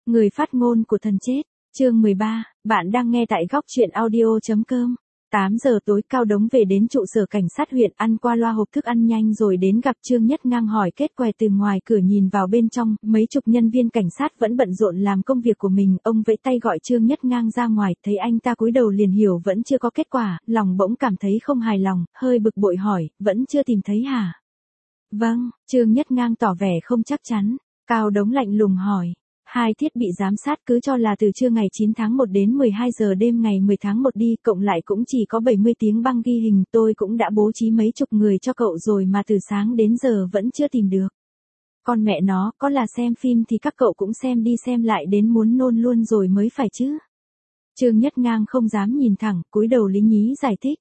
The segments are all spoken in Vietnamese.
Người phát ngôn của thần chết, chương 13, bạn đang nghe tại góc truyện audio.com. 8 giờ tối Cao Đống về đến trụ sở cảnh sát huyện, ăn qua loa hộp thức ăn nhanh rồi đến gặp Trương Nhất Ngang hỏi kết quả. Từ ngoài cửa nhìn vào bên trong, mấy chục nhân viên cảnh sát vẫn bận rộn làm công việc của mình, ông vẫy tay gọi Trương Nhất Ngang ra ngoài, thấy anh ta cúi đầu liền hiểu vẫn chưa có kết quả, lòng bỗng cảm thấy không hài lòng, hơi bực bội hỏi, vẫn chưa tìm thấy hả? Vâng, Trương Nhất Ngang tỏ vẻ không chắc chắn. Cao Đống lạnh lùng hỏi. Hai thiết bị giám sát cứ cho là từ trưa ngày 9 tháng 1 đến 12 giờ đêm ngày 10 tháng 1 đi, cộng lại cũng chỉ có 70 tiếng băng ghi hình, tôi cũng đã bố trí mấy chục người cho cậu rồi mà từ sáng đến giờ vẫn chưa tìm được. Con mẹ nó, có là xem phim thì các cậu cũng xem đi xem lại đến muốn nôn luôn rồi mới phải chứ. Trương Nhất Ngang không dám nhìn thẳng, cúi đầu lý nhí giải thích.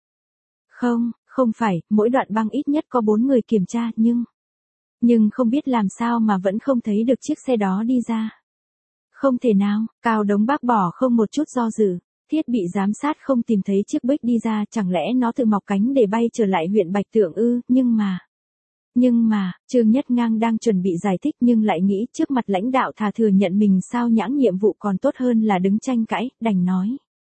Không phải, mỗi đoạn băng ít nhất có 4 người kiểm tra, nhưng không biết làm sao mà vẫn không thấy được chiếc xe đó đi ra. Không thể nào, Cao Đống bác bỏ không một chút do dự. Thiết bị giám sát không tìm thấy chiếc Bích đi ra, chẳng lẽ nó tự mọc cánh để bay trở lại huyện Bạch Tượng ư? Nhưng mà, Trương Nhất Ngang đang chuẩn bị giải thích nhưng lại nghĩ trước mặt lãnh đạo thà thừa nhận mình sao nhãng nhiệm vụ còn tốt hơn là đứng tranh cãi, đành nói.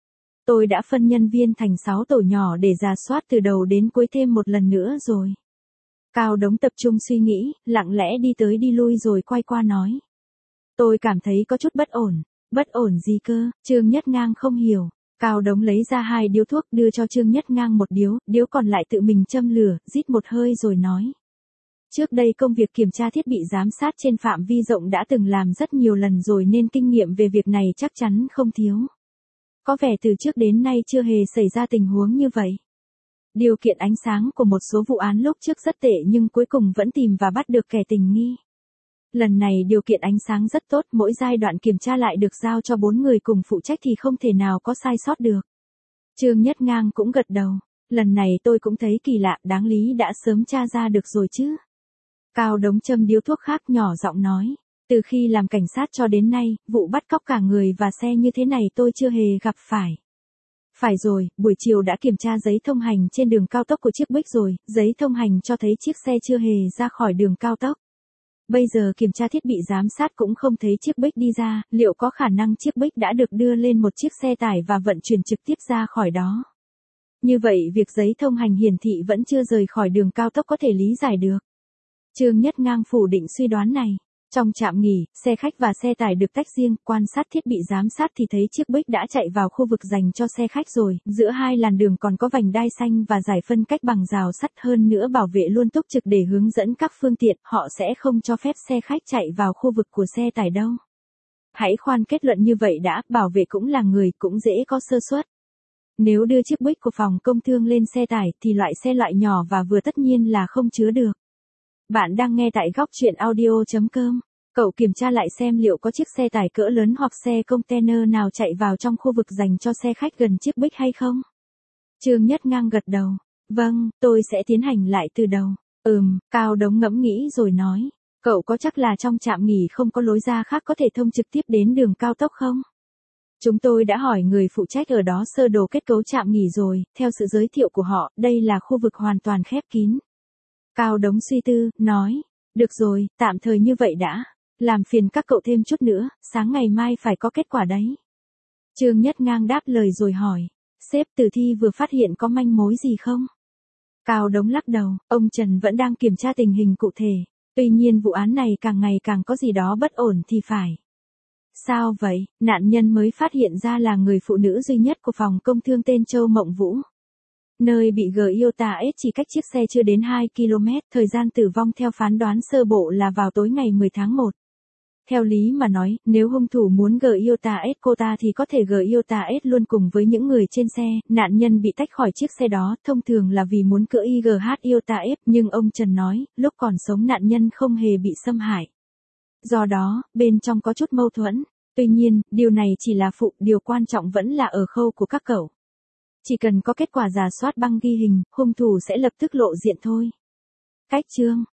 Tôi đã phân nhân viên thành 6 tổ nhỏ để rà soát từ đầu đến cuối thêm một lần nữa rồi. Cao Đống tập trung suy nghĩ, lặng lẽ đi tới đi lui rồi quay qua nói. Tôi cảm thấy có chút bất ổn gì cơ? Trương Nhất Ngang không hiểu. Cao Đống lấy ra 2 điếu thuốc đưa cho Trương Nhất Ngang một điếu còn lại tự mình châm lửa, rít một hơi rồi nói. Trước đây công việc kiểm tra thiết bị giám sát trên phạm vi rộng đã từng làm rất nhiều lần rồi nên kinh nghiệm về việc này chắc chắn không thiếu. Có vẻ từ trước đến nay chưa hề xảy ra tình huống như vậy. Điều kiện ánh sáng của một số vụ án lúc trước rất tệ nhưng cuối cùng vẫn tìm và bắt được kẻ tình nghi. Lần này điều kiện ánh sáng rất tốt, mỗi giai đoạn kiểm tra lại được giao cho 4 người cùng phụ trách thì không thể nào có sai sót được. Trương Nhất Ngang cũng gật đầu. Lần này tôi cũng thấy kỳ lạ, đáng lý đã sớm tra ra được rồi chứ. Cao Đống châm điếu thuốc khác nhỏ giọng nói. Từ khi làm cảnh sát cho đến nay, vụ bắt cóc cả người và xe như thế này tôi chưa hề gặp phải. Phải rồi, buổi chiều đã kiểm tra giấy thông hành trên đường cao tốc của chiếc Bích rồi, giấy thông hành cho thấy chiếc xe chưa hề ra khỏi đường cao tốc. Bây giờ kiểm tra thiết bị giám sát cũng không thấy chiếc Bích đi ra, liệu có khả năng chiếc Bích đã được đưa lên một chiếc xe tải và vận chuyển trực tiếp ra khỏi đó. Như vậy việc giấy thông hành hiển thị vẫn chưa rời khỏi đường cao tốc có thể lý giải được. Trương Nhất Ngang phủ định suy đoán này. Trong trạm nghỉ, xe khách và xe tải được tách riêng, quan sát thiết bị giám sát thì thấy chiếc Bích đã chạy vào khu vực dành cho xe khách rồi, giữa hai làn đường còn có vành đai xanh và giải phân cách bằng rào sắt, hơn nữa bảo vệ luôn túc trực để hướng dẫn các phương tiện, họ sẽ không cho phép xe khách chạy vào khu vực của xe tải đâu. Hãy khoan kết luận như vậy đã, bảo vệ cũng là người, cũng dễ có sơ suất. Nếu đưa chiếc Bích của phòng công thương lên xe tải thì loại nhỏ và vừa tất nhiên là không chứa được. Bạn đang nghe tại góc truyện audio.com. Cậu kiểm tra lại xem liệu có chiếc xe tải cỡ lớn hoặc xe container nào chạy vào trong khu vực dành cho xe khách gần chiếc Bích hay không? Trương Nhất Ngang gật đầu. Vâng, tôi sẽ tiến hành lại từ đầu. Cao Đống ngẫm nghĩ rồi nói. Cậu có chắc là trong trạm nghỉ không có lối ra khác có thể thông trực tiếp đến đường cao tốc không? Chúng tôi đã hỏi người phụ trách ở đó sơ đồ kết cấu trạm nghỉ rồi, theo sự giới thiệu của họ, đây là khu vực hoàn toàn khép kín. Cao Đống suy tư, nói, được rồi, tạm thời như vậy đã, làm phiền các cậu thêm chút nữa, sáng ngày mai phải có kết quả đấy. Trương Nhất Ngang đáp lời rồi hỏi, sếp tử thi vừa phát hiện có manh mối gì không? Cao Đống lắc đầu, ông Trần vẫn đang kiểm tra tình hình cụ thể, tuy nhiên vụ án này càng ngày càng có gì đó bất ổn thì phải. Sao vậy? Nạn nhân mới phát hiện ra là người phụ nữ duy nhất của phòng công thương tên Châu Mộng Vũ. Nơi bị Toyota S chỉ cách chiếc xe chưa đến 2 km, thời gian tử vong theo phán đoán sơ bộ là vào tối ngày 10 tháng 1. Theo lý mà nói, nếu hung thủ muốn Toyota S cô ta thì có thể Toyota S luôn cùng với những người trên xe, nạn nhân bị tách khỏi chiếc xe đó, thông thường là vì muốn cưỡi Toyota S, nhưng ông Trần nói, lúc còn sống nạn nhân không hề bị xâm hại. Do đó, bên trong có chút mâu thuẫn, tuy nhiên, điều này chỉ là phụ, điều quan trọng vẫn là ở khâu của các cậu. Chỉ cần có kết quả rà soát băng ghi hình, hung thủ sẽ lập tức lộ diện thôi. Cách chương